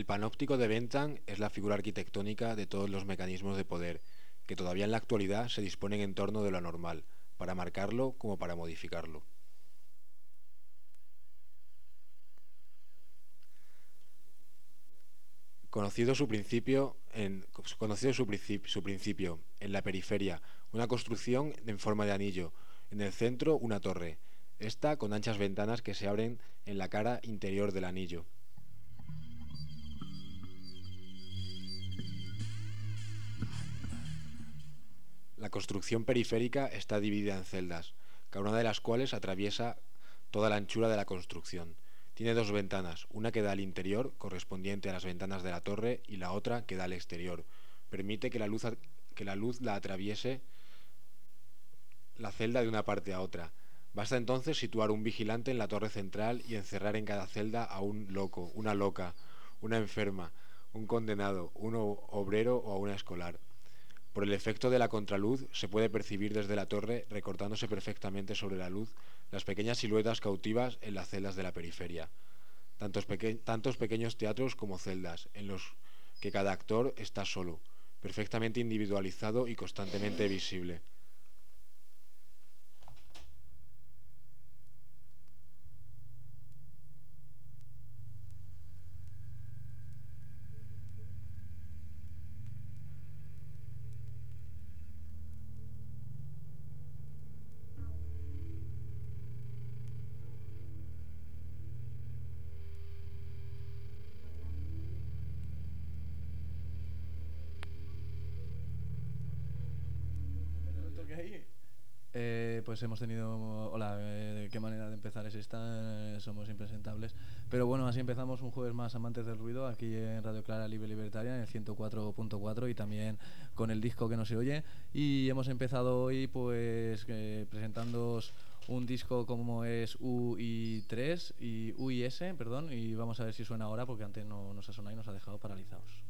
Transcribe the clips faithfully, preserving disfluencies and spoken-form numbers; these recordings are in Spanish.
El panóptico de Bentham es la figura arquitectónica de todos los mecanismos de poder, que todavía en la actualidad se disponen en torno de lo anormal, para marcarlo como para modificarlo. Conocido su principio en, conocido su, principio, su principio en la periferia, una construcción en forma de anillo, en el centro una torre, esta con anchas ventanas que se abren en la cara interior del anillo. La construcción periférica está dividida en celdas, cada una de las cuales atraviesa toda la anchura de la construcción. Tiene dos ventanas, una que da al interior, correspondiente a las ventanas de la torre, y la otra que da al exterior. Permite que la luz, que la, luz la atraviese la celda de una parte a otra. Basta entonces situar un vigilante en la torre central y encerrar en cada celda a un loco, una loca, una enferma, un condenado, un obrero o a una escolar. Por el efecto de la contraluz se puede percibir desde la torre, recortándose perfectamente sobre la luz, las pequeñas siluetas cautivas en las celdas de la periferia. Tantos, peque tantos pequeños teatros como celdas, en los que cada actor está solo, perfectamente individualizado y constantemente visible. Eh, pues hemos tenido... Hola, eh, ¿qué manera de empezar es esta? Eh, somos impresentables. Pero bueno, así empezamos un jueves más amantes del ruido aquí en Radio Clara Libre Libertaria en el ciento cuatro punto cuatro y también con el disco que no se oye. Y hemos empezado hoy pues eh, presentándoos un disco como es U I tres y U I S, perdón, y vamos a ver si suena ahora porque antes no nos ha sonado y nos ha dejado paralizados.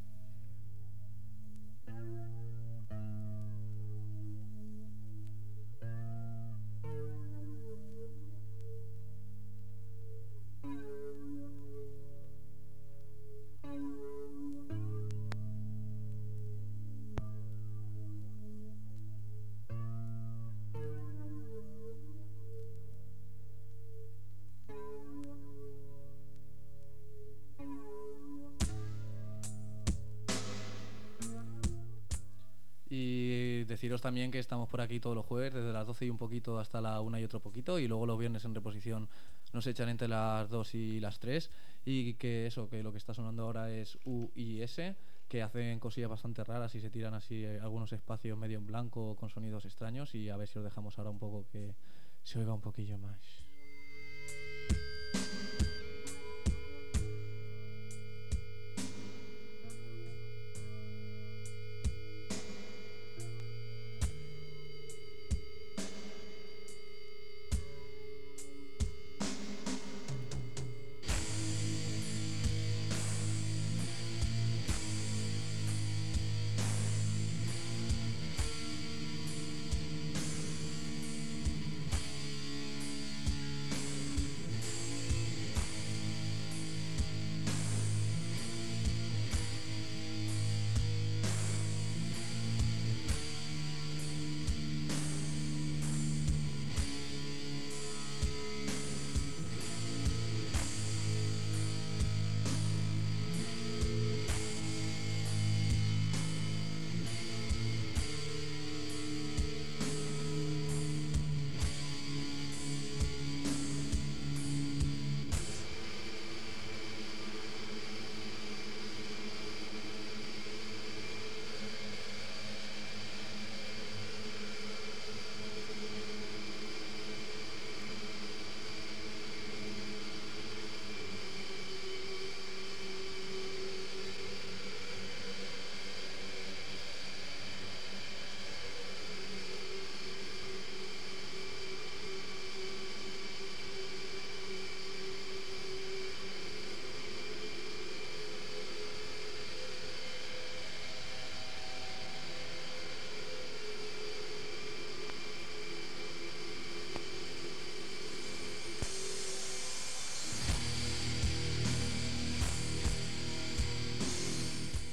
Y deciros también que estamos por aquí todos los jueves, desde las doce y un poquito hasta la una y otro poquito, y luego los viernes en reposición nos echan entre las dos y las tres, y que eso, que lo que está sonando ahora es U I S, que hacen cosillas bastante raras y se tiran así eh, algunos espacios medio en blanco con sonidos extraños, y a ver si os dejamos ahora un poco que se oiga un poquillo más.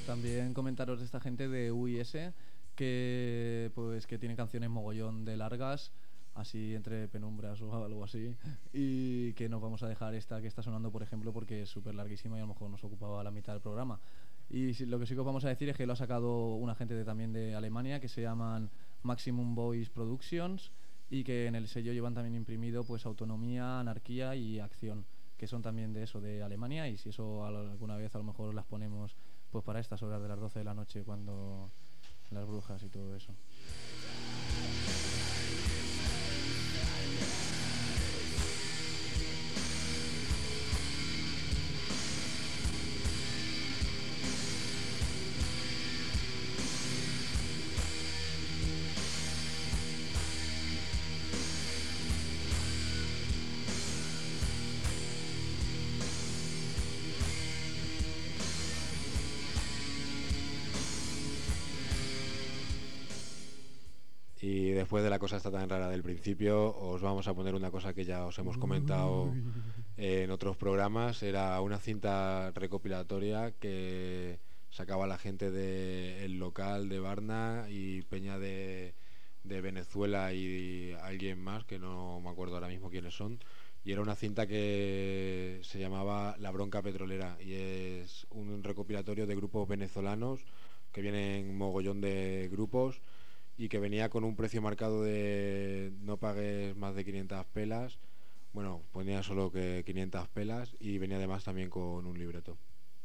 También comentaros de esta gente de U I S que pues que tiene canciones mogollón de largas, así entre penumbras o algo así, y que nos vamos a dejar esta que está sonando, por ejemplo, porque es súper larguísima y a lo mejor nos ocupaba la mitad del programa. Y si- lo que sí que os vamos a decir es que lo ha sacado una gente de, también de Alemania, que se llaman Maximum Voice Productions, y que en el sello llevan también imprimido pues autonomía, anarquía y acción, que son también de eso, de Alemania. Y si eso alguna vez a lo mejor las ponemos pues para estas horas de las doce de la noche, cuando las brujas y todo eso. Y después de la cosa esta tan rara del principio, os vamos a poner una cosa que ya os hemos comentado en otros programas. Era una cinta recopilatoria que sacaba la gente del local de Varna y Peña de, de Venezuela y alguien más, que no me acuerdo ahora mismo quiénes son. Y era una cinta que se llamaba La Bronca Petrolera, y es un recopilatorio de grupos venezolanos que vienen mogollón de grupos, y que venía con un precio marcado de no pagues más de quinientas pelas. Bueno, ponía solo que quinientas pelas, y venía además también con un libreto.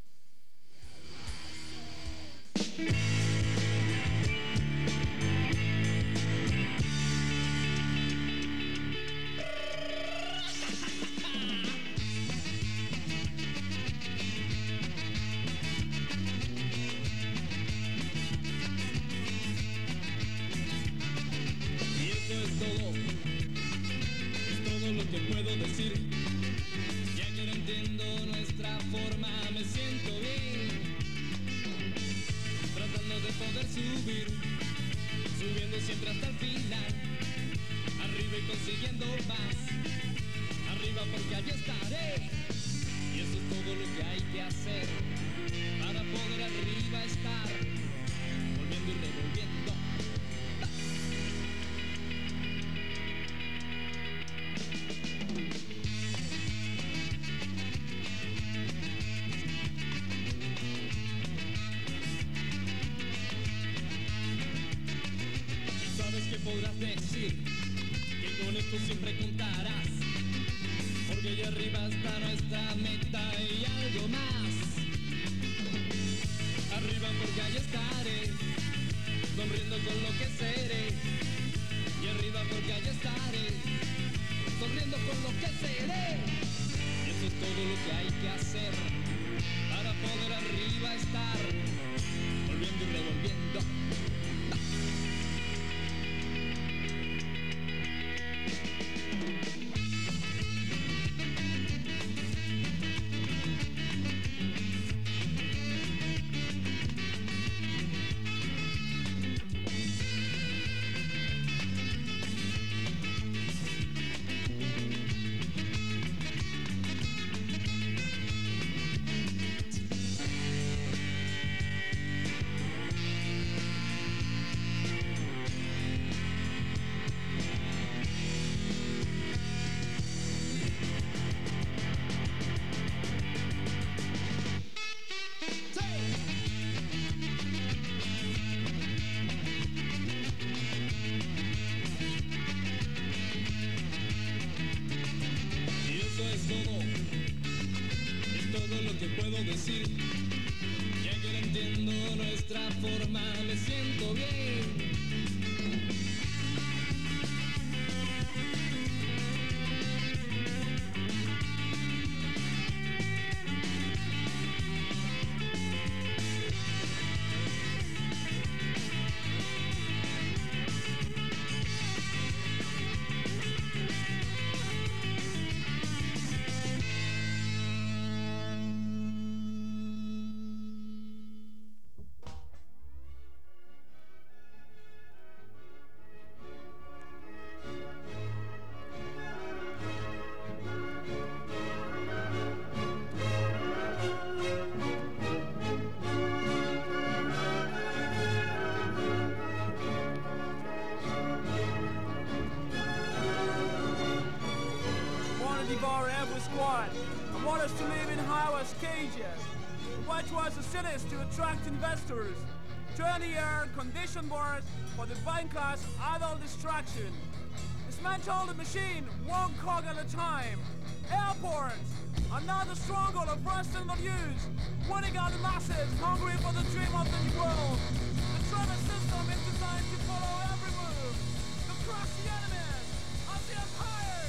Y eso es todo, es todo lo que puedo decir. Ya que no entiendo nuestra forma, me siento bien. Tratando de poder subir, subiendo siempre hasta el final. Arriba y consiguiendo más, arriba porque allí estaré. Y eso es todo lo que hay que hacer para poder arriba estar, volviendo y revolviendo. Sabes que podrás decir que con esto siempre contarás, porque allá arriba está nuestra meta y algo más. Arriba porque allí estaré, sonriendo con lo que seré. Y arriba porque allí estaré, sonriendo con lo que seré. Y eso es todo lo que hay que hacer para poder arriba estar, volviendo y revolviendo. Y eso es todo, es todo lo que puedo decir. Ya que no entiendo nuestra forma, me siento bien. tourists to live in high-rise cages, whitewash the cities to attract investors, twenty-year condition boards for the buying class idle distraction, dismantle the machine one cog at a time, airports, another stronghold of rational use, winning out the masses hungry for the dream of the new world. The travel system is designed to follow every move, to crush the enemies of the empire.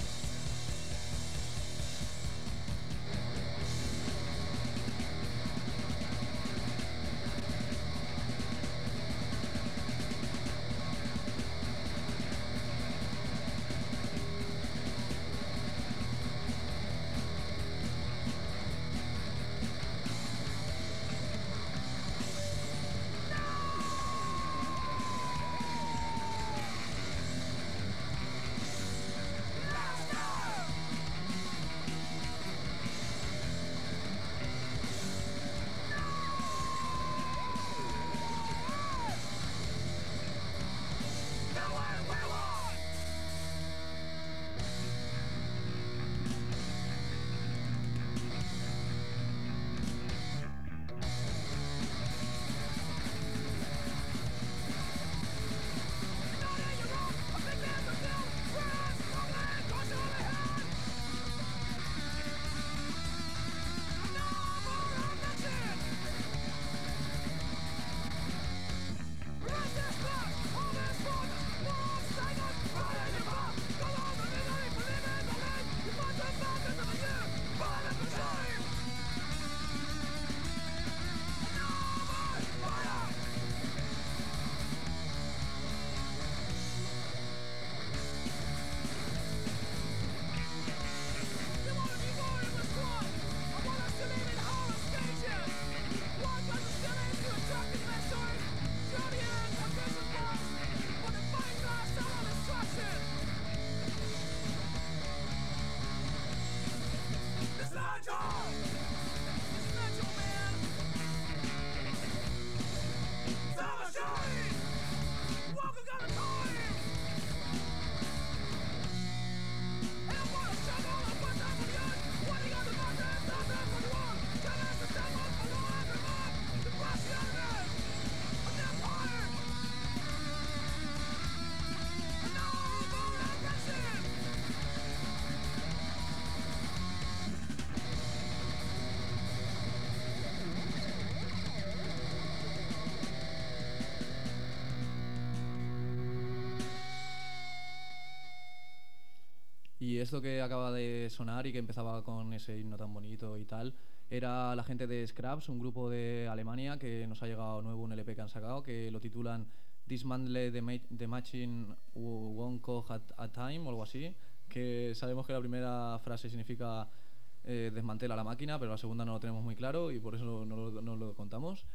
Y esto que acaba de sonar y que empezaba con ese himno tan bonito y tal, era la gente de Scraps, un grupo de Alemania que nos ha llegado nuevo, un L P que han sacado, que lo titulan Dismantle the, ma the Machine One Cog at a Time o algo así, que sabemos que la primera frase significa eh, desmantela la máquina, pero la segunda no lo tenemos muy claro y por eso no lo, no lo contamos.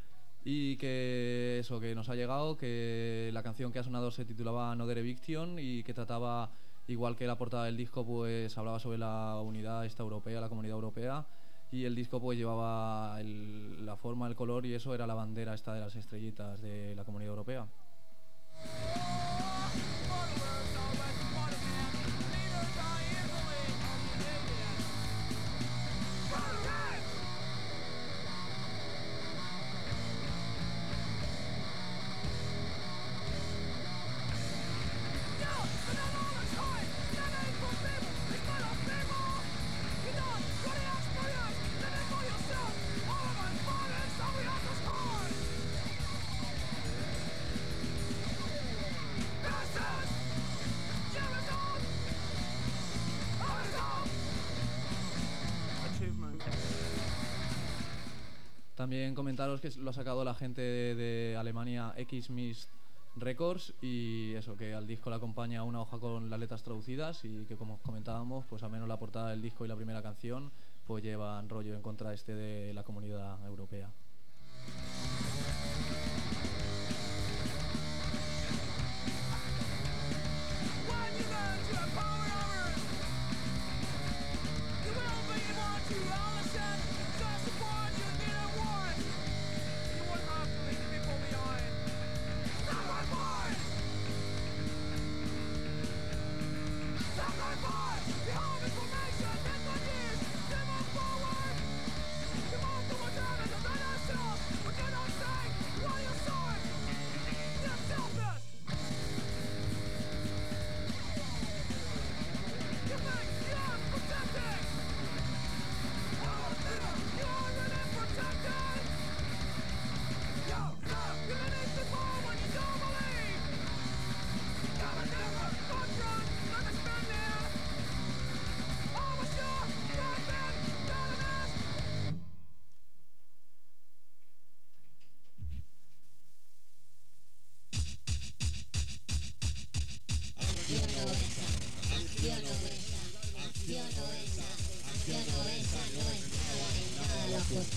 Y que eso, que nos ha llegado, que la canción que ha sonado se titulaba Another Eviction y que trataba, igual que la portada del disco, pues hablaba sobre la unidad esta europea, la comunidad europea, y el disco pues llevaba el, la forma, el color, y eso era la bandera esta de las estrellitas de la comunidad europea. También comentaros que lo ha sacado la gente de, de Alemania, X-Mist Records, y eso, que al disco le acompaña una hoja con las letras traducidas y que, como comentábamos, pues al menos la portada del disco y la primera canción pues llevan rollo en contra este de la comunidad europea. Behind information, that's what it is. Them on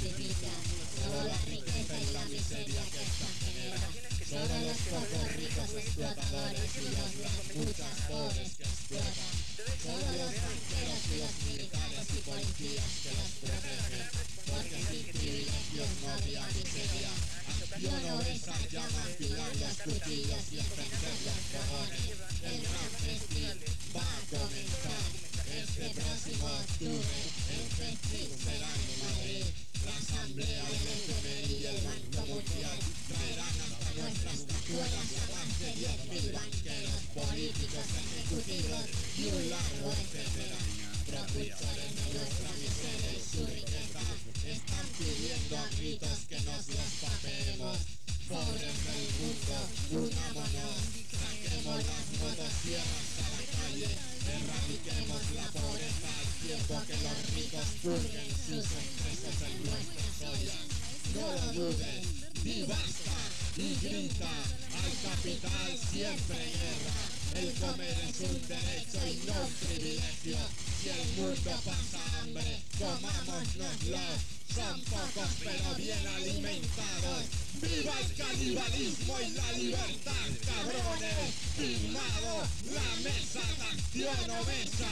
justifica, solo la riqueza y la miseria que esta genera. Solo los pocos ricos explotadores y los de muchas pobres que explotan. Solo los banqueros y los militares y policías que los protegen. Porque sin privilegios no habría miseria. Acción obesa llama a afilar los cuchillos y encender los fogones. El gran festín va a comenzar. Este próximo octubre el festín será en Madrid. La asamblea del F M I y el Banco Mundial traerán hasta nuestras tachuelas la paz de diez mil banqueros, políticos, ejecutivos y un largo etcétera. Propulsores de nuestra miseria y su riqueza están pidiendo a gritos que nos los papeemos. Pobres del mundo, unámonos, saquemos las motosierras a la calle, erradiquemos la pobreza al tiempo que los ricos purguen sus excesos en nuestras ollas. No lo dudes, di basta y grita, al capital siempre guerra. El comer es un derecho y no un privilegio. Si el mundo pasa hambre, comámonoslo. Son pocos pero bien alimentados. ¡Viva el canibalismo y la libertad, cabrones! ¡Firmado la mesa de acción obesa!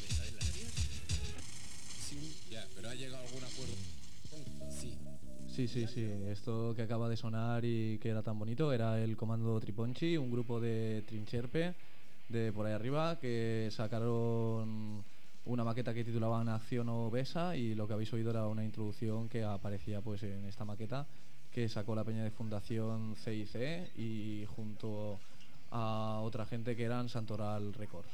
Ya, pero ha llegado a algún acuerdo. Sí. Sí, sí, sí. Esto que acaba de sonar y que era tan bonito era el Comando Triponchi, un grupo de Trincherpe de por ahí arriba que sacaron una maqueta que titulaban Acción Obesa, y lo que habéis oído era una introducción que aparecía pues en esta maqueta que sacó la peña de Fundación C I C y junto a otra gente que eran Santoral Records.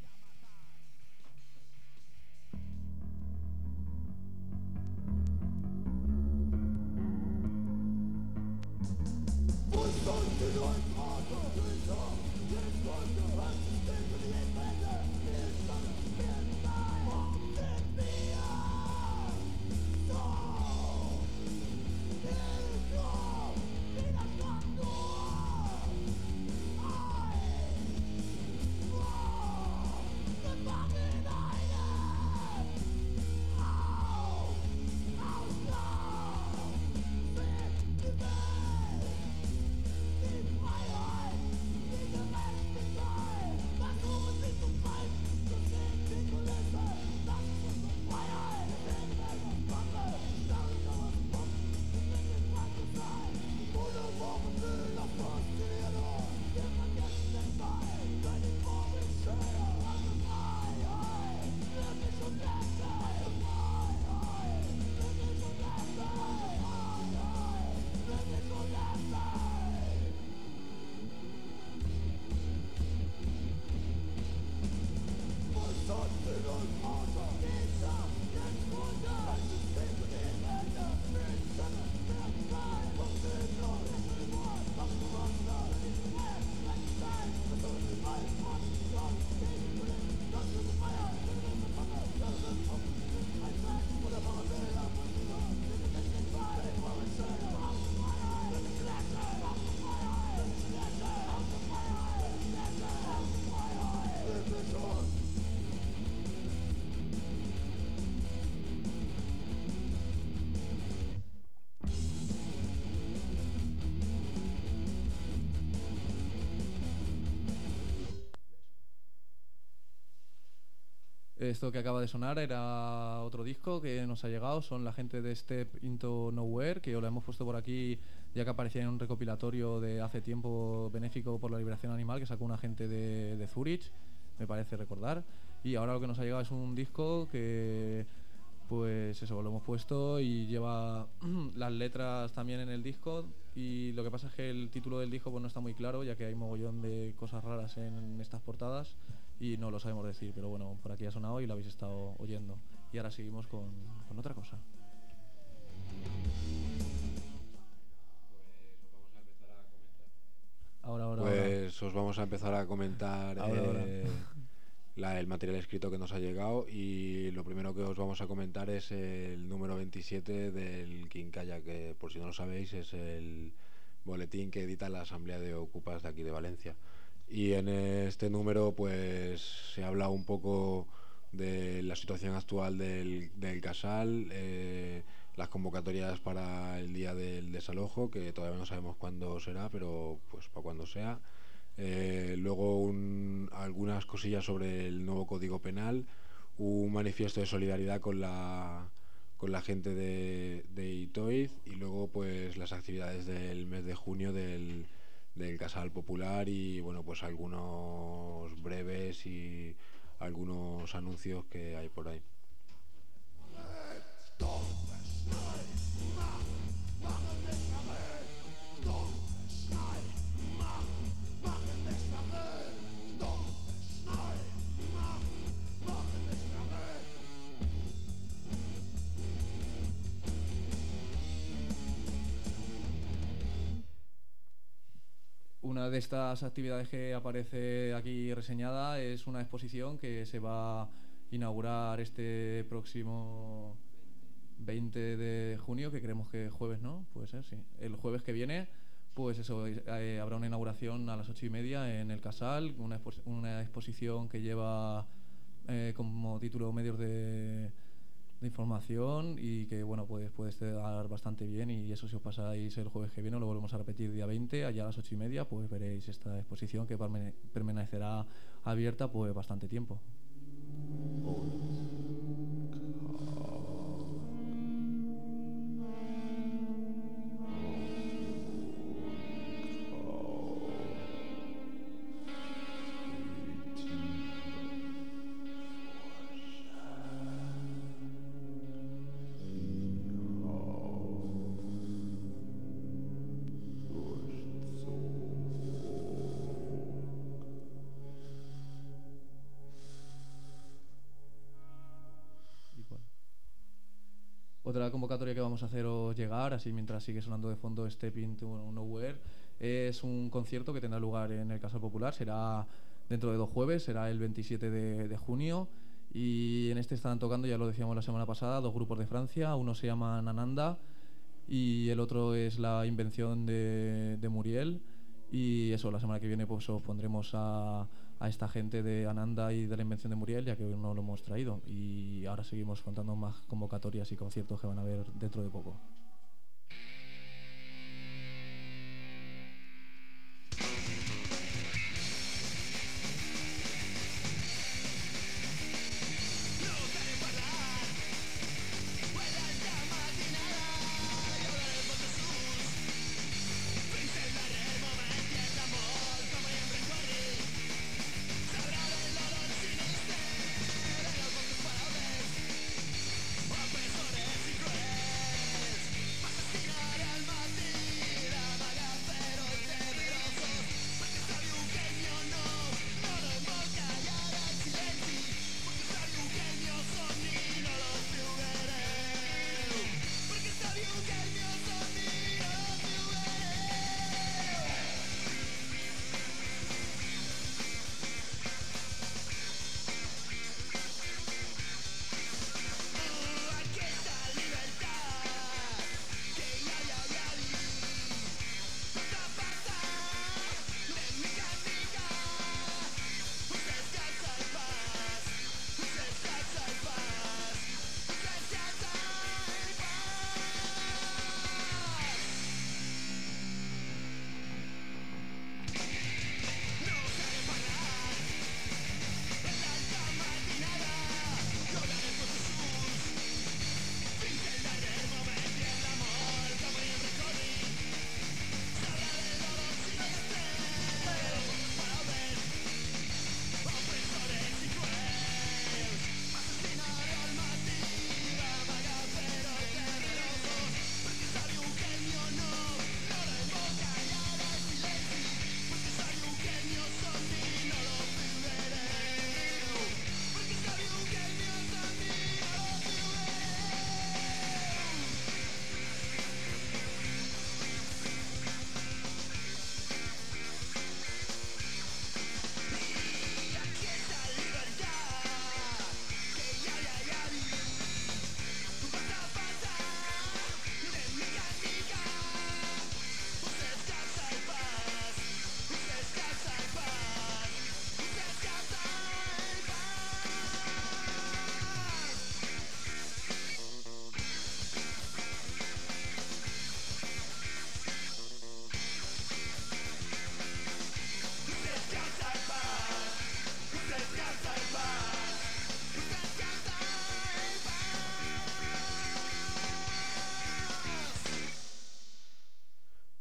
Esto que acaba de sonar era otro disco que nos ha llegado, son la gente de Step Into Nowhere, que os lo hemos puesto por aquí ya que aparecía en un recopilatorio de hace tiempo benéfico por la liberación animal que sacó una gente de, de Zurich, me parece recordar. Y ahora lo que nos ha llegado es un disco que, pues eso, lo hemos puesto y lleva las letras también en el disco, y lo que pasa es que el título del disco pues no está muy claro, ya que hay mogollón de cosas raras en estas portadas y no lo sabemos decir, pero bueno, por aquí ha sonado y lo habéis estado oyendo. Y ahora seguimos con, con otra cosa. Ahora, ahora, Pues ahora. Os vamos a empezar a comentar ahora, eh, ahora. La, el material escrito que nos ha llegado, y lo primero que os vamos a comentar es el número veintisiete del Quincalla, que por si no lo sabéis es el boletín que edita la Asamblea de Ocupas de aquí de Valencia. Y en este número pues se habla un poco de la situación actual del, del Casal, eh, las convocatorias para el día del desalojo, que todavía no sabemos cuándo será, pero pues para cuando sea. Eh, luego un, algunas cosillas sobre el nuevo Código Penal, un manifiesto de solidaridad con la con la gente de, de Itoiz, y luego pues las actividades del mes de junio del, del Casal Popular, y bueno, pues algunos breves y algunos anuncios que hay por ahí. Una de estas actividades que aparece aquí reseñada es una exposición que se va a inaugurar este próximo veinte de junio, que creemos que jueves, ¿no? Puede ser, sí. El jueves que viene, pues eso, eh, habrá una inauguración a las ocho y media en el Casal, una, expo una exposición que lleva eh, como título medios de, de información, y que bueno, pues puede estar bastante bien. Y eso, si os pasáis el jueves que viene, lo volvemos a repetir día veinte, allá a las ocho y media, pues veréis esta exposición que permanecerá abierta pues bastante tiempo. Otra convocatoria que vamos a haceros llegar, así mientras sigue sonando de fondo Step Into Nowhere, es un concierto que tendrá lugar en el Casal Popular. Será dentro de dos jueves, será el veintisiete de, de junio, y en este están tocando, ya lo decíamos la semana pasada, dos grupos de Francia. Uno se llama Nananda y el otro es La Invención de, de Muriel. Y eso, la semana que viene pues os pondremos a, a esta gente de Ananda y de La Invención de Muriel, ya que hoy no lo hemos traído. Y ahora seguimos contando más convocatorias y conciertos que van a haber dentro de poco.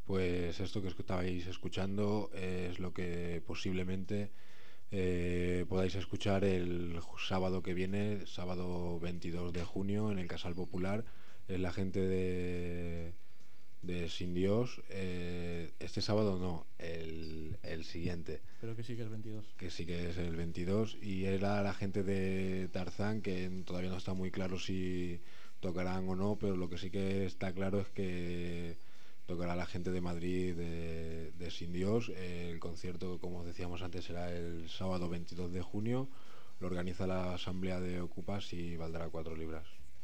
Pues esto que estabais escuchando es lo que posiblemente eh, podáis escuchar el sábado que viene, sábado veintidós de junio, en el Casal Popular. Es la gente de, de Sin Dios. Eh, este sábado no, el, el siguiente, Pero que sí que es veintidós. que sí que es el veintidós. Y era la gente de Tarzán, que todavía no está muy claro si tocarán o no, pero lo que sí que está claro es que tocará la gente de Madrid de, de Sin Dios. El concierto, como os decíamos antes, será el sábado veintidós de junio. Lo organiza la Asamblea de Ocupas y valdrá cuatro libras.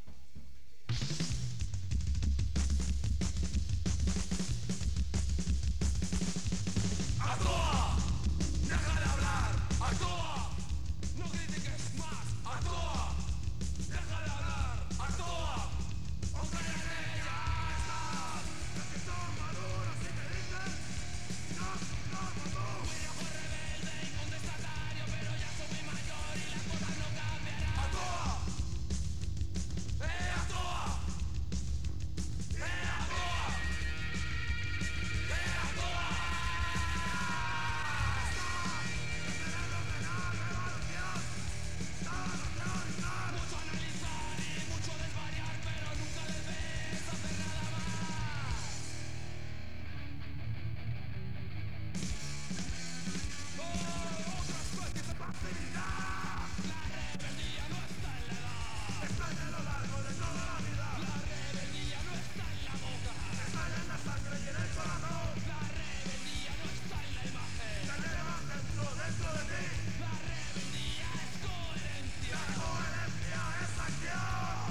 ¡Actúa! ¡Deja de hablar! ¡Actúa! ¡No critiques más! ¡Actúa! ¡Deja de hablar! ¡Actúa! ¡Aunque ya estás! ¡Es que son maduros y te dicen! ¡No, no, no, no! Fui yo fui rebelde y contestatario, pero ya soy muy mayor y las cosas no cambiarán. ¡Actúa! ¡Eh, actúa! ¡Eh, actúa! ¡Eh, actúa! Mucho analizar y mucho desvariar, pero nunca les ves hacer nada más. Oh, otra especie de pasividad. La rebeldía no está en la edad, está en lo largo de toda la vida. La rebeldía no está en la boca, está en la sangre y en el corazón. La rebeldía no está en la imagen, la llevas dentro, dentro de ti. La rebeldía es coherencia, la coherencia es acción.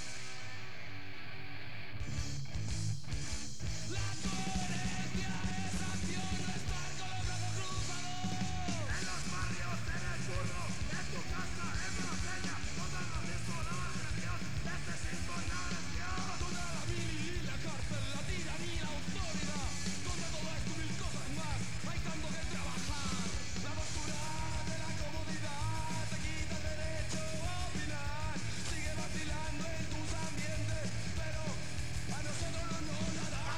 La coherencia es acción, no estar con los brazos cruzados. En los barrios, en el curro, en tu casa, en Brasella, contra el racismo, la marginación, este sismo y la agresión. Contra la mili y la cárcel, la tiranía y la autoridad. Contra todo esto y mil cosas más, hay tanto que trabajar. La postura de la comodidad te quita el derecho a opinar. Sigue vacilando en tus ambientes, pero a nosotros no nos la da.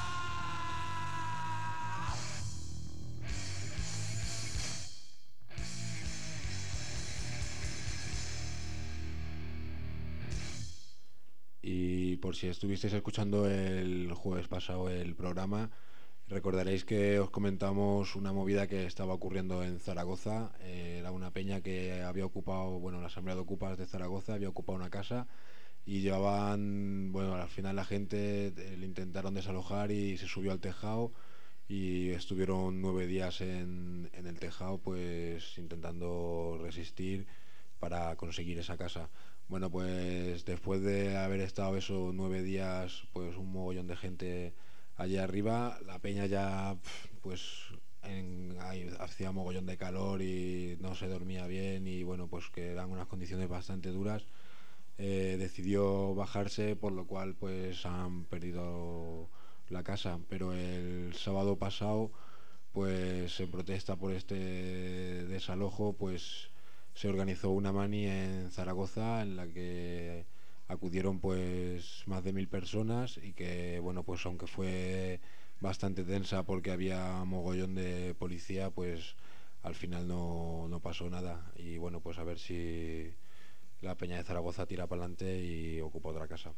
Y por si estuvisteis escuchando el jueves pasado el programa, recordaréis que os comentamos una movida que estaba ocurriendo en Zaragoza. Eh, era una peña que había ocupado, bueno, la Asamblea de Ocupas de Zaragoza había ocupado una casa y llevaban, bueno, al final la gente eh, le intentaron desalojar y se subió al tejado y estuvieron nueve días en, en el tejado, pues intentando resistir para conseguir esa casa. Bueno, pues después de haber estado esos nueve días, pues un mogollón de gente allí arriba, la peña ya, pues en, ahí hacía mogollón de calor y no se dormía bien y bueno, pues que eran unas condiciones bastante duras. Eh, decidió bajarse, por lo cual pues han perdido la casa, pero el sábado pasado, pues en protesta por este desalojo, pues se organizó una mani en Zaragoza en la que acudieron pues más de mil personas y que bueno, pues aunque fue bastante tensa porque había mogollón de policía, pues al final no, no pasó nada y bueno, pues a ver si la peña de Zaragoza tira para adelante y ocupa otra casa.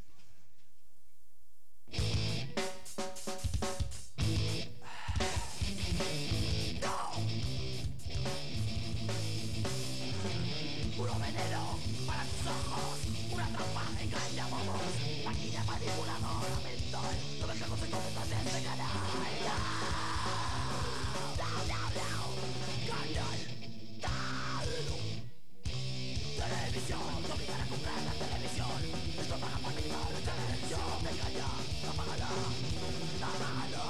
Puro veneno para tus ojos, una trampa engaña bobos, maquilla manipuladora mental, no dejemos de completamente este canal. No, no, no, canal, tal. Televisión, te obligan a comprar la televisión, esto paga para quitar la televisión, venga ya, apágala, apágala.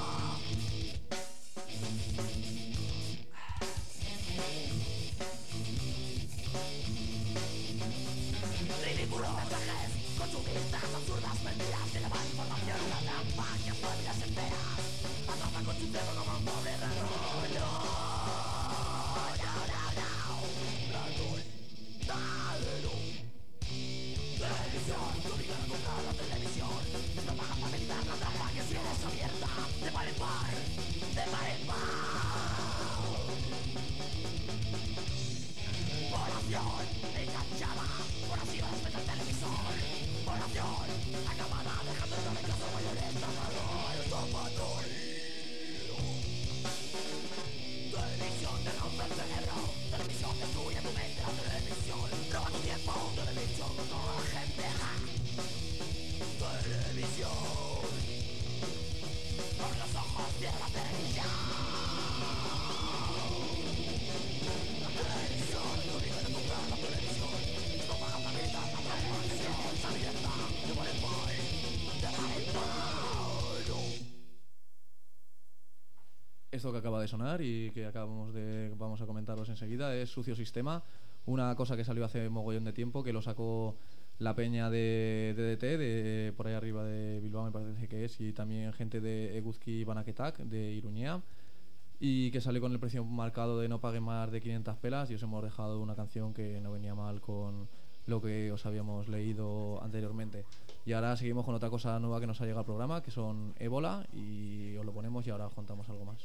Ridículos mensajes, consumistas, absurdas mentiras que llevan información, una trampa que espabilas enteras, atrapa con tu dedo como un pobre raro. No, no, no, no, ratón, no. Televisión, te obligan a comprar la televisión, no pagan para meditar la trampa que si eres abierta, te va Esto que acaba de sonar y que acabamos de vamos a comentaros enseguida es Sucio Sistema, una cosa que salió hace mogollón de tiempo, que lo sacó la peña de D D T, de por ahí arriba de Bilbao me parece que es, y también gente de Eguzki Banaketak, de Iruñea, y que salió con el precio marcado de no paguen más de quinientas pelas, y os hemos dejado una canción que no venía mal con lo que os habíamos leído anteriormente. Y ahora seguimos con otra cosa nueva que nos ha llegado al programa, que son Ébola, y os lo ponemos y ahora os contamos algo más.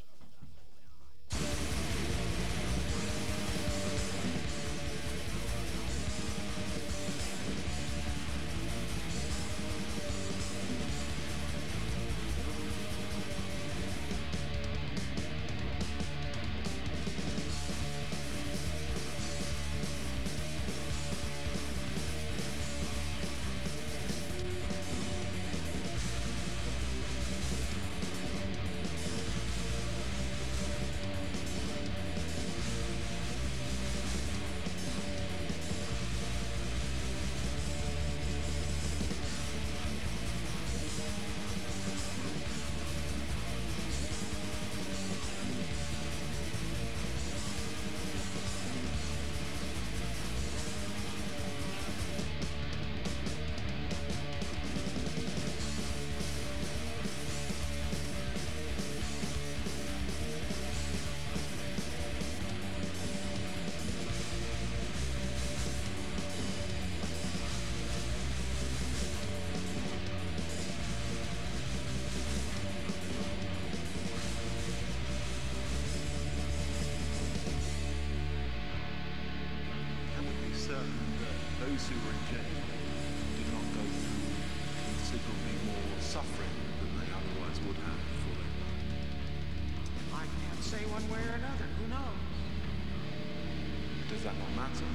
those who were in jail did not go through considerably more suffering than they otherwise would have before they died. I can't say one way or another. Who knows? Does that not matter?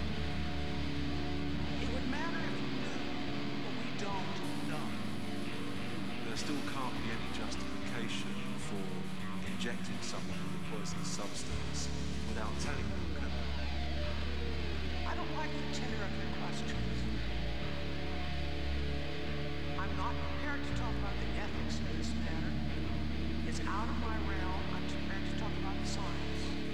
It would matter if we knew, but we don't know. There still can't be any justification for injecting someone with a poisonous substance without telling them, can there? I don't like the tenor of your questions. I'm not prepared to talk about the ethics of this matter. It's out of my realm. I'm prepared to talk about the science.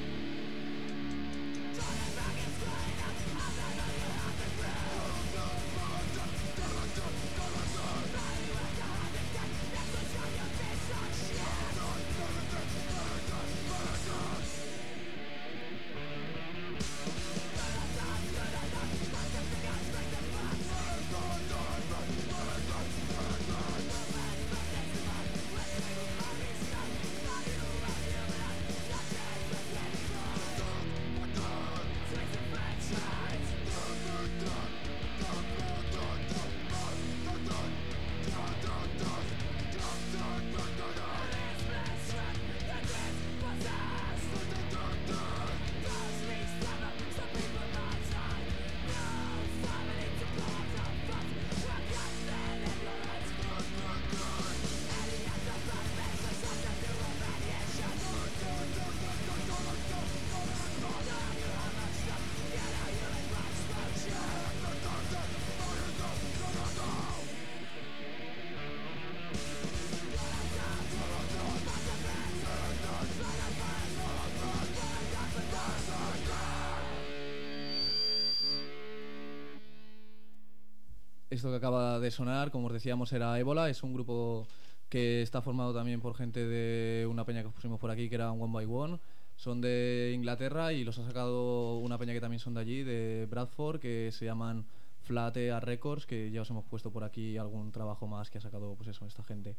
Esto que acaba de sonar, como os decíamos, era Ébola. Es un grupo que está formado también por gente de una peña que os pusimos por aquí, que era One by One. Son de Inglaterra y los ha sacado una peña que también son de allí, de Bradford, que se llaman Flat Ear Records, que ya os hemos puesto por aquí algún trabajo más que ha sacado pues eso, esta gente.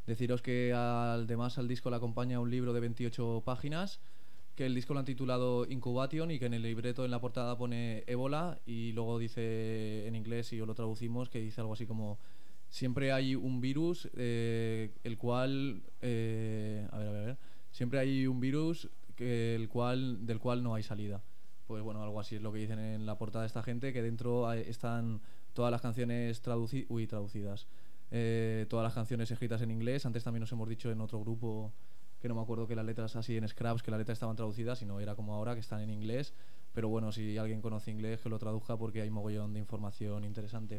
Deciros que además al disco le acompaña un libro de veintiocho páginas, que el disco lo han titulado Incubation y que en el libreto en la portada pone ébola y luego dice en inglés, y lo traducimos, que dice algo así como siempre hay un virus eh, el cual eh, a ver, a ver, a ver siempre hay un virus que el cual del cual no hay salida. Pues bueno, algo así es lo que dicen en la portada de esta gente, que dentro hay- están todas las canciones traduci uy, traducidas, eh, todas las canciones escritas en inglés. Antes también nos hemos dicho en otro grupo que no me acuerdo, que las letras así en Scraps, que las letras estaban traducidas y no era como ahora, que están en inglés. Pero bueno, si alguien conoce inglés, que lo traduzca porque hay mogollón de información interesante.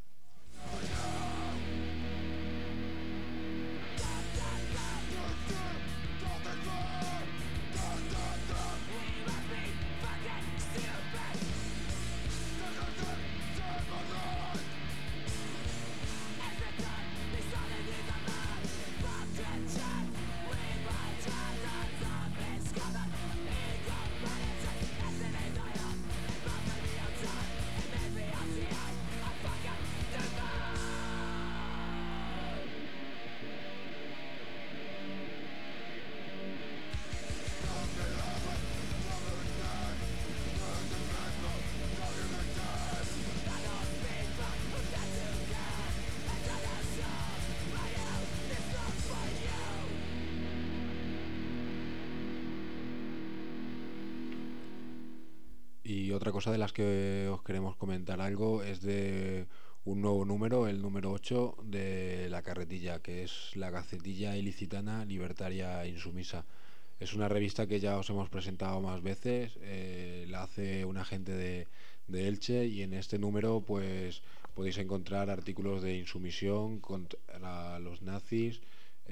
Y otra cosa de las que os queremos comentar algo es de un nuevo número, el número ocho de La Carretilla, que es la Gacetilla Ilicitana Libertaria Insumisa. Es una revista que ya os hemos presentado más veces, eh, la hace una gente de, de Elche, y en este número pues podéis encontrar artículos de insumisión contra los nazis,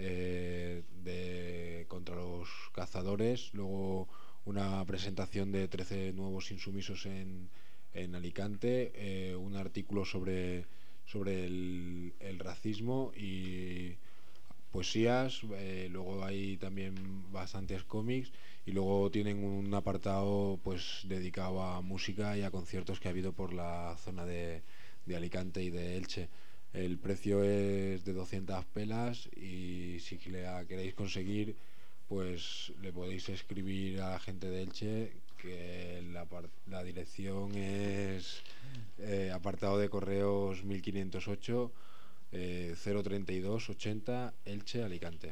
eh, de, contra los cazadores, luego una presentación de trece nuevos insumisos en, en Alicante, eh, un artículo sobre, sobre el, el racismo y poesías, eh, luego hay también bastantes cómics, y luego tienen un apartado pues dedicado a música y a conciertos que ha habido por la zona de, de Alicante y de Elche. El precio es de doscientas pelas, y si la queréis conseguir pues le podéis escribir a la gente de Elche, que la, la dirección es eh, apartado de correos mil quinientos ocho, eh, cero treinta y dos ochenta Elche, Alicante.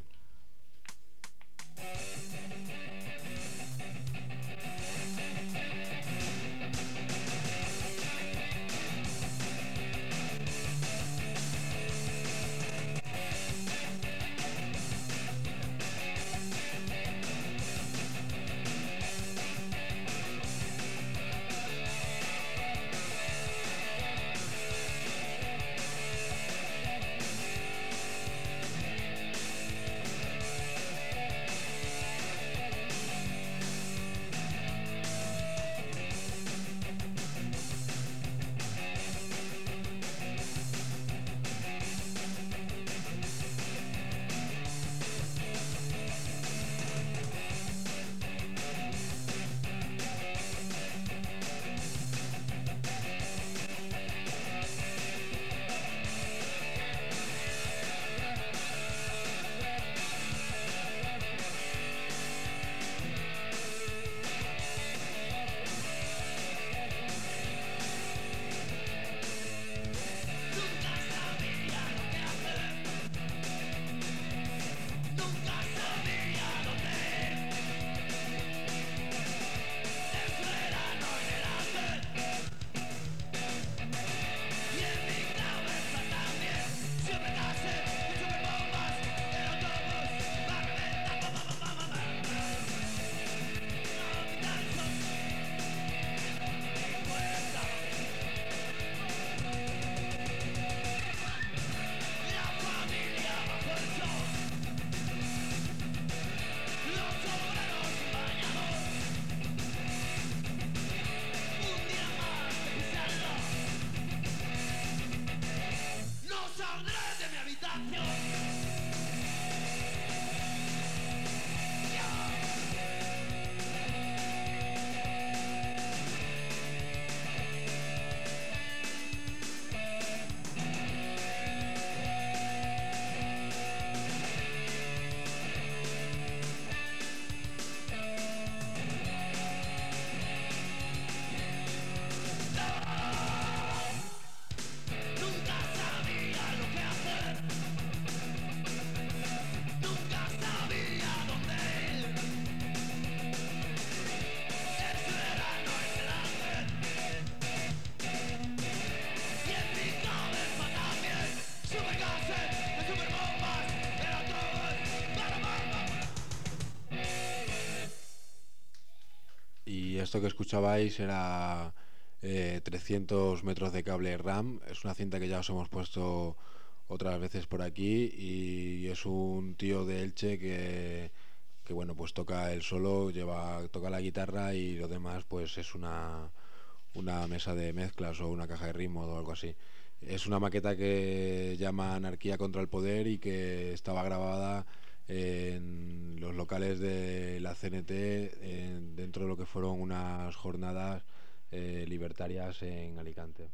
esto que escuchabais era eh, trescientos metros de cable RAM. Es una cinta que ya os hemos puesto otras veces por aquí y es un tío de Elche que, que bueno, pues toca el solo, lleva, toca la guitarra y lo demás pues es una, una mesa de mezclas o una caja de ritmo o algo así. Es una maqueta que llama Anarquía contra el Poder y que estaba grabada en los locales de la C N T en, dentro de lo que fueron unas jornadas eh, libertarias en Alicante.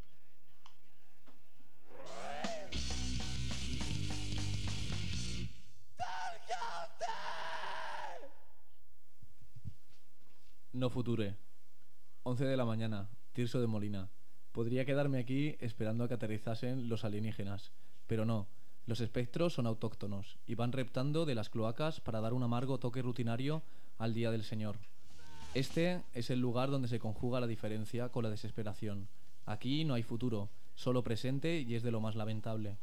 No future. once de la mañana. Tirso de Molina. Podría quedarme aquí esperando a que aterrizasen los alienígenas, pero no. Los espectros son autóctonos y van reptando de las cloacas para dar un amargo toque rutinario al Día del Señor. Este es el lugar donde se conjuga la diferencia con la desesperación. Aquí no hay futuro, solo presente y es de lo más lamentable.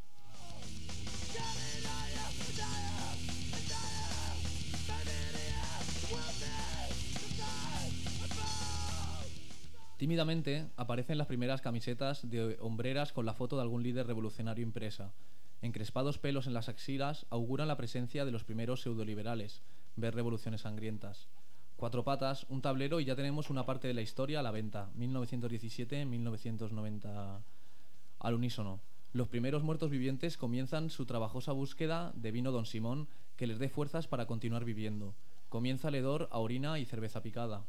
Tímidamente aparecen las primeras camisetas de hombreras con la foto de algún líder revolucionario impresa. Encrespados pelos en las axilas auguran la presencia de los primeros pseudoliberales, ver revoluciones sangrientas. Cuatro patas, un tablero y ya tenemos una parte de la historia a la venta, mil novecientos diecisiete a mil novecientos noventa al unísono. Los primeros muertos vivientes comienzan su trabajosa búsqueda de vino Don Simón que les dé fuerzas para continuar viviendo. Comienza el hedor a orina y cerveza picada.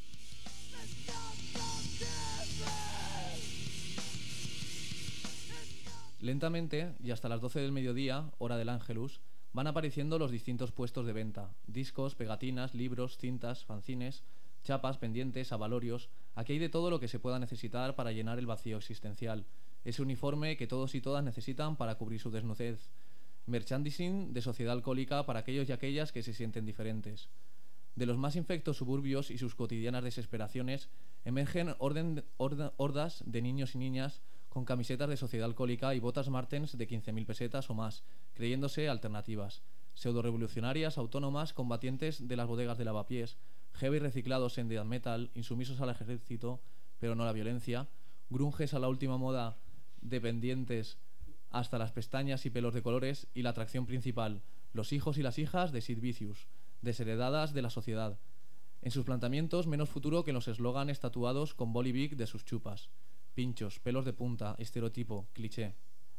Lentamente, y hasta las doce del mediodía, hora del Ángelus, van apareciendo los distintos puestos de venta. Discos, pegatinas, libros, cintas, fanzines, chapas, pendientes, avalorios. Aquí hay de todo lo que se pueda necesitar para llenar el vacío existencial. Ese uniforme que todos y todas necesitan para cubrir su desnudez. Merchandising de sociedad alcohólica para aquellos y aquellas que se sienten diferentes. De los más infectos suburbios y sus cotidianas desesperaciones, emergen orden, orden, hordas de niños y niñas con camisetas de sociedad alcohólica y botas Martens de quince mil pesetas o más, creyéndose alternativas. Pseudo-revolucionarias, autónomas, combatientes de las bodegas de lavapiés, heavy reciclados en death metal, insumisos al ejército, pero no a la violencia, grunges a la última moda, dependientes hasta las pestañas y pelos de colores, y la atracción principal, los hijos y las hijas de Sid Vicious, desheredadas de la sociedad. En sus planteamientos, menos futuro que en los eslóganes tatuados con Bolivic de sus chupas. Pinchos, pelos de punta, estereotipo, cliché.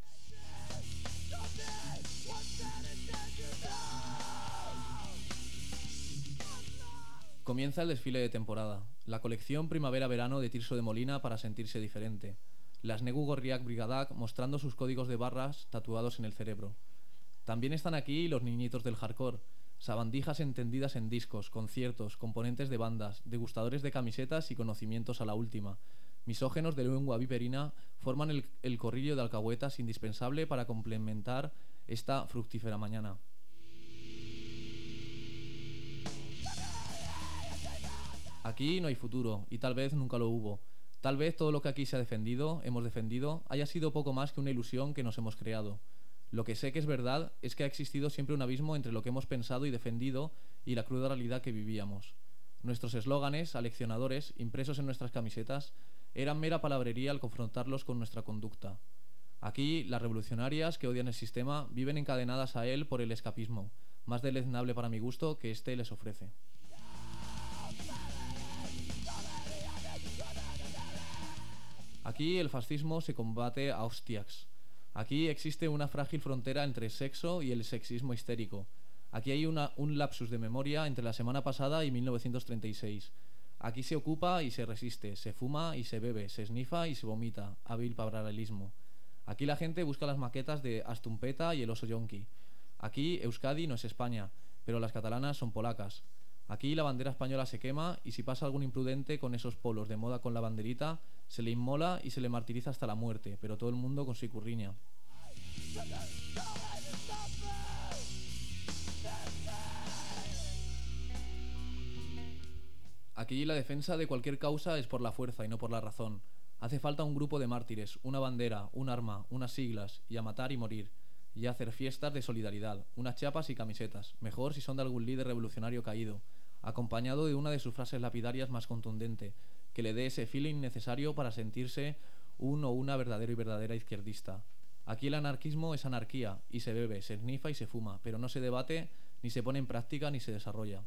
Comienza el desfile de temporada, la colección primavera-verano de Tirso de Molina para sentirse diferente. Las Negu Gorriak Brigadak mostrando sus códigos de barras tatuados en el cerebro. También están aquí los niñitos del hardcore, sabandijas entendidas en discos, conciertos, componentes de bandas, degustadores de camisetas y conocimientos a la última. Misógenos de lengua viperina forman el, el corrillo de alcahuetas indispensable para complementar esta fructífera mañana. Aquí no hay futuro, y tal vez nunca lo hubo. Tal vez todo lo que aquí se ha defendido, hemos defendido, haya sido poco más que una ilusión que nos hemos creado. Lo que sé que es verdad es que ha existido siempre un abismo entre lo que hemos pensado y defendido y la cruda realidad que vivíamos. Nuestros eslóganes, aleccionadores, impresos en nuestras camisetas, eran mera palabrería al confrontarlos con nuestra conducta. Aquí, las revolucionarias que odian el sistema viven encadenadas a él por el escapismo, más deleznable para mi gusto que éste les ofrece. Aquí el fascismo se combate a hostias. Aquí existe una frágil frontera entre el sexo y el sexismo histérico. Aquí hay una, un lapsus de memoria entre la semana pasada y mil novecientos treinta y seis. Aquí se ocupa y se resiste, se fuma y se bebe, se esnifa y se vomita, hábil paralelismo. Aquí la gente busca las maquetas de Astumpeta y el oso yonki. Aquí Euskadi no es España, pero las catalanas son polacas. Aquí la bandera española se quema y si pasa algún imprudente con esos polos de moda con la banderita, se le inmola y se le martiriza hasta la muerte, pero todo el mundo con su icurriña. Aquí la defensa de cualquier causa es por la fuerza y no por la razón. Hace falta un grupo de mártires, una bandera, un arma, unas siglas, y a matar y morir. Y a hacer fiestas de solidaridad, unas chapas y camisetas, mejor si son de algún líder revolucionario caído. acompañado de una de sus frases lapidarias más contundente, que le dé ese feeling necesario para sentirse un o una verdadero y verdadera izquierdista. Aquí el anarquismo es anarquía, y se bebe, se esnifa y se fuma, pero no se debate, ni se pone en práctica, ni se desarrolla.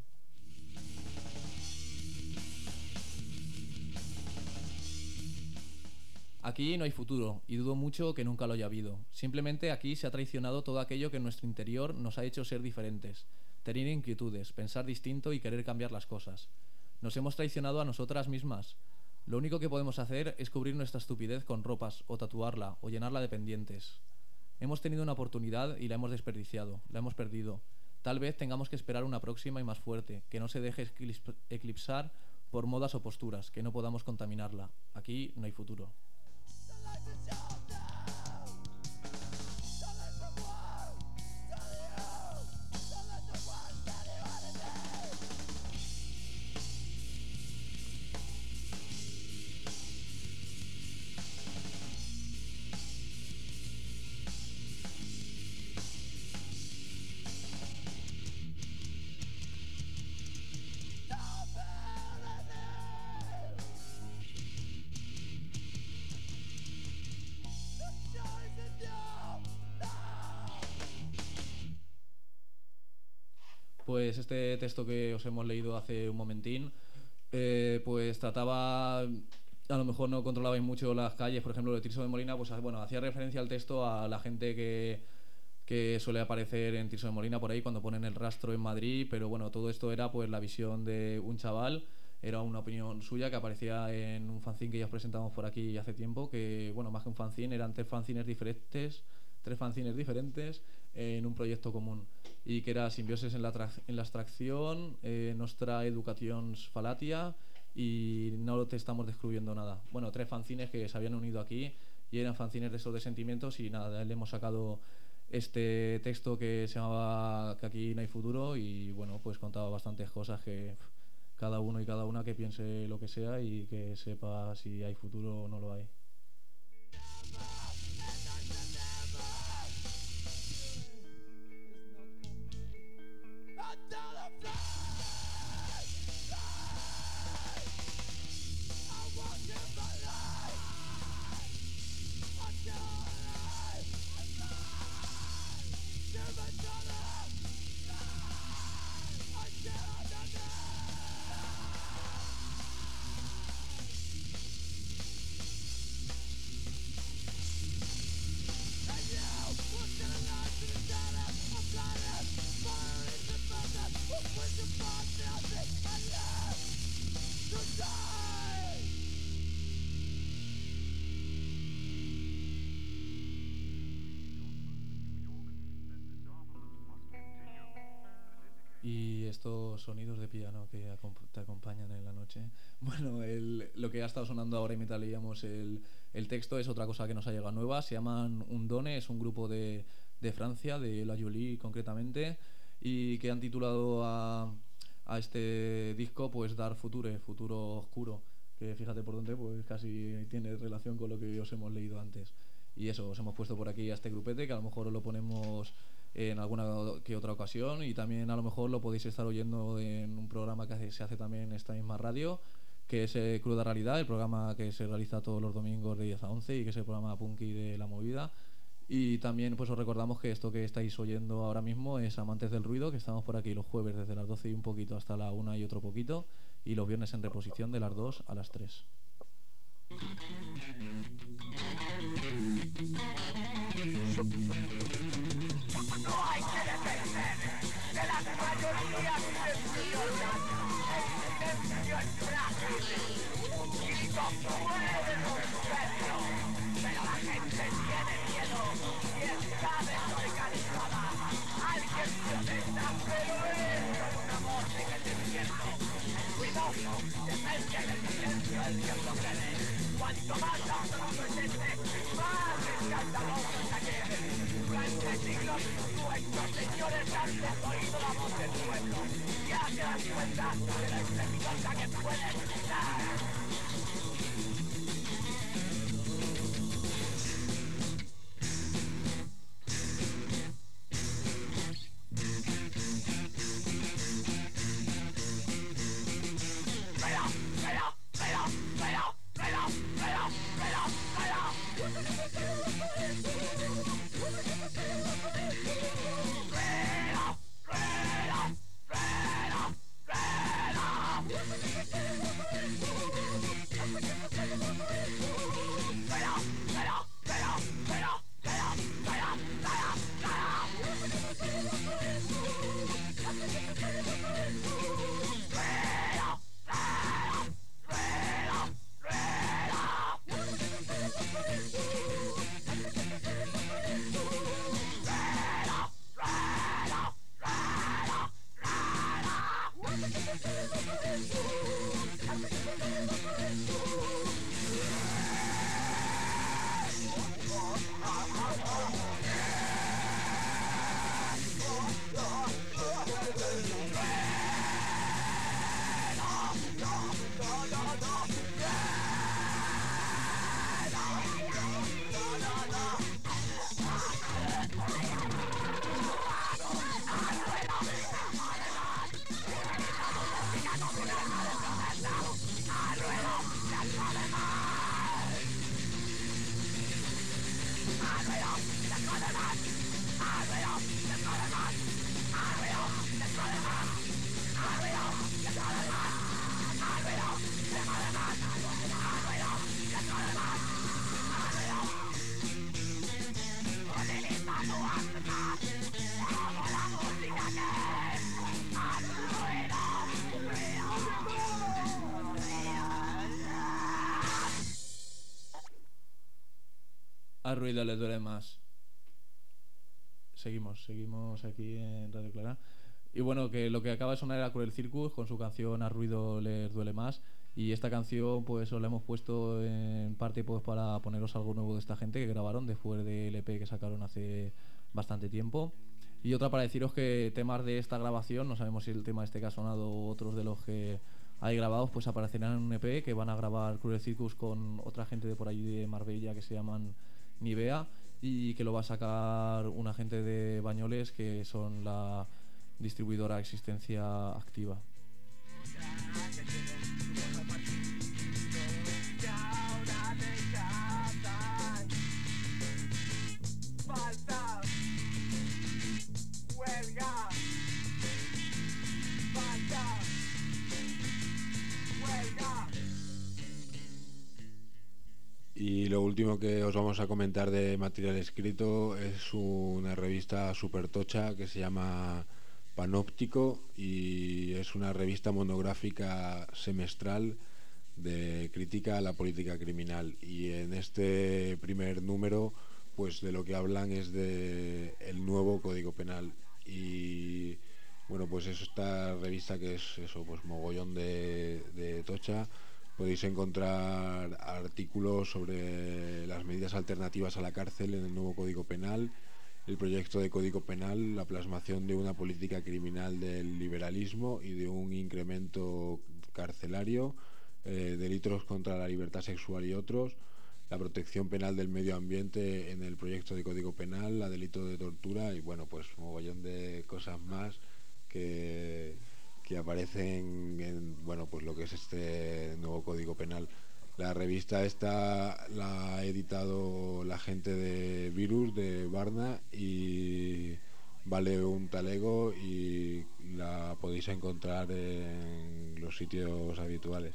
Aquí no hay futuro, y dudo mucho que nunca lo haya habido. Simplemente aquí se ha traicionado todo aquello que en nuestro interior nos ha hecho ser diferentes, tener inquietudes, pensar distinto y querer cambiar las cosas. Nos hemos traicionado a nosotras mismas. Lo único que podemos hacer es cubrir nuestra estupidez con ropas, o tatuarla, o llenarla de pendientes. Hemos tenido una oportunidad y la hemos desperdiciado, la hemos perdido. Tal vez tengamos que esperar una próxima y más fuerte, que no se deje eclipsar por modas o posturas, que no podamos contaminarla. Aquí no hay futuro. Pues este texto que os hemos leído hace un momentín, eh, pues trataba, a lo mejor no controlabais mucho las calles, por ejemplo, de Tirso de Molina, pues bueno, hacía referencia al texto a la gente que, que suele aparecer en Tirso de Molina por ahí cuando ponen el rastro en Madrid, pero bueno, todo esto era pues la visión de un chaval, era una opinión suya que aparecía en un fanzine que ya os presentamos por aquí hace tiempo, que bueno, más que un fanzine, eran tres fanzines diferentes, tres fanzines diferentes en un proyecto común, y que era Simbiosis en la, en la abstracción, eh, Nostra Educations Falatia y No te estamos descubriendo nada. Bueno, tres fanzines que se habían unido aquí y eran fanzines de esos de sentimientos, y nada, de él hemos sacado este texto que se llamaba Que aquí no hay futuro, y bueno, pues contaba bastantes cosas, que cada uno y cada una que piense lo que sea y que sepa si hay futuro o no lo hay. Y estos sonidos de piano que te acompañan en la noche. Bueno, el, lo que ha estado sonando ahora y mientras leíamos el, el texto es otra cosa que nos ha llegado nueva. Se llaman Undone, es un grupo de, de Francia, de La Jolie concretamente, y que han titulado a, a este disco pues Dark Future, Futuro Oscuro, que fíjate por dónde, pues casi tiene relación con lo que os hemos leído antes. Y eso, os hemos puesto por aquí a este grupete, que a lo mejor os lo ponemos en alguna que otra ocasión, y también a lo mejor lo podéis estar oyendo en un programa que hace, se hace también en esta misma radio, que es eh, Cruda Realidad, el programa que se realiza todos los domingos de diez a once y que es el programa punky de La Movida. Y también pues os recordamos que esto que estáis oyendo ahora mismo es Amantes del Ruido, que estamos por aquí los jueves desde las doce y un poquito hasta la una y otro poquito, y los viernes en reposición de las dos a las tres. No hay que defender de las mayorías silenciosas. El silencio es frágil y no puede romperlo. Pero la gente tiene miedo y está desorganizada. Alguien protesta, pero es con una voz en el desierto. El ruidoso depende del silencio del que lo cree. Cuanto más amplio presente, más escandaloso es ayer. Durante siglos, nuestros señores han desoído la voz del pueblo. Ya te das cuenta de la estrepitosa que puede escuchar. al ruido les duele más. Seguimos, seguimos aquí en Radio Clara. Y bueno, que lo que acaba de sonar era Cruel Circus con su canción Al ruido les duele más. Y esta canción pues os la hemos puesto en parte pues para poneros algo nuevo de esta gente que grabaron después del E P que sacaron hace bastante tiempo. Y otra para deciros que temas de esta grabación, no sabemos si el tema este que ha sonado o otros de los que hay grabados, pues aparecerán en un E P que van a grabar Cruel Circus con otra gente de por allí de Marbella que se llaman Nivea, y que lo va a sacar una gente de Bañoles que son la distribuidora Existencia Activa. Falta, huelga, falta, huelga. Y lo último que os vamos a comentar de material escrito es una revista super tocha que se llama Panóptico, y es una revista monográfica semestral de crítica a la política criminal. Y en este primer número pues de lo que hablan es de el nuevo Código Penal. Y bueno, pues es esta revista que es eso, pues mogollón de, de tocha. Podéis encontrar artículos sobre las medidas alternativas a la cárcel en el nuevo Código Penal, el proyecto de Código Penal, la plasmación de una política criminal del liberalismo y de un incremento carcelario, eh, delitos contra la libertad sexual y otros, la protección penal del medio ambiente en el proyecto de Código Penal, la delito de tortura y bueno, pues un mogollón de cosas más que, que aparecen en bueno, pues lo que es este nuevo Código Penal. La revista esta la ha editado la gente de Virus, de Barna, y vale un talego y la podéis encontrar en los sitios habituales.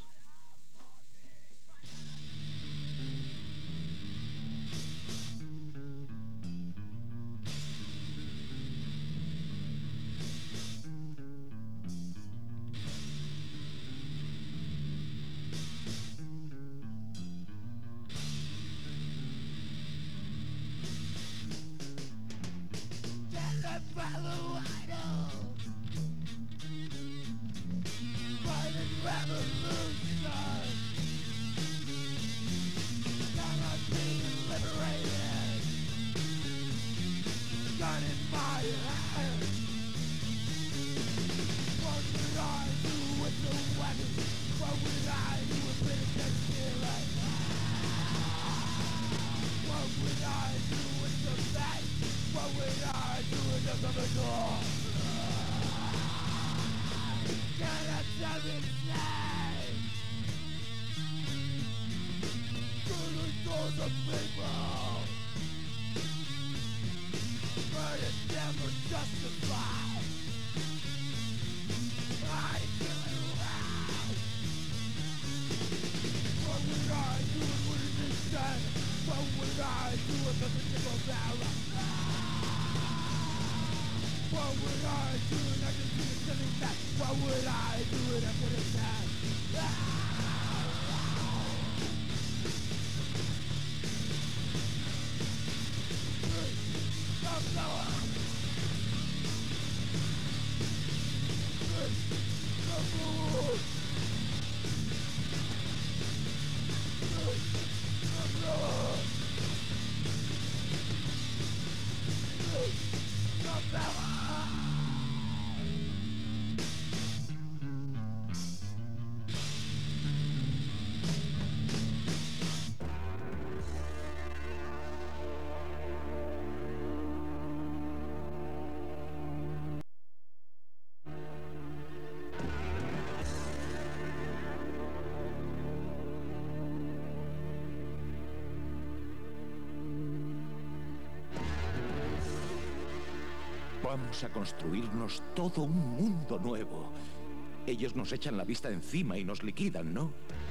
Vamos a construirnos todo un mundo nuevo. Ellos nos echan la vista encima y nos liquidan, ¿no?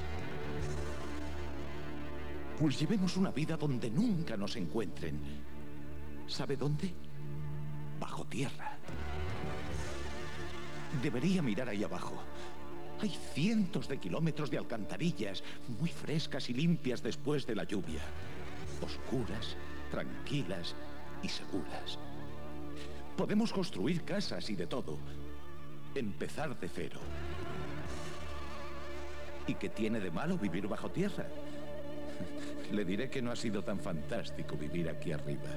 Pues llevemos una vida donde nunca nos encuentren. ¿Sabe dónde? Bajo tierra. Debería mirar ahí abajo. Hay cientos de kilómetros de alcantarillas, muy frescas y limpias después de la lluvia. Oscuras, tranquilas y seguras. Podemos construir casas y de todo. Empezar de cero. ¿Y qué tiene de malo vivir bajo tierra? Le diré que no ha sido tan fantástico vivir aquí arriba.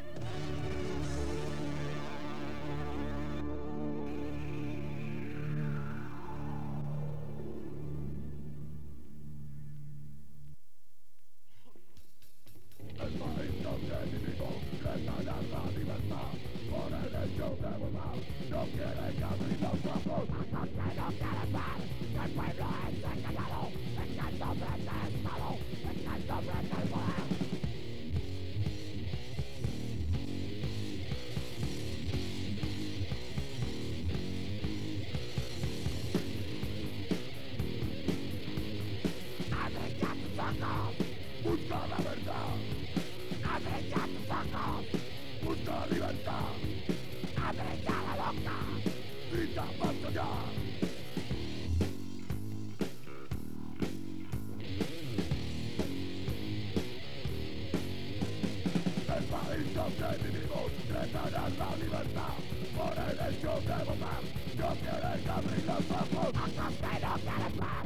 Busca la verdad, abre ya tus ojos, busca libertad, abre ya la boca, grita basta ya. El país donde vivimos tratará la libertad, por el hecho de votar, no quieres abrir los ojos, hasta que no quieres más.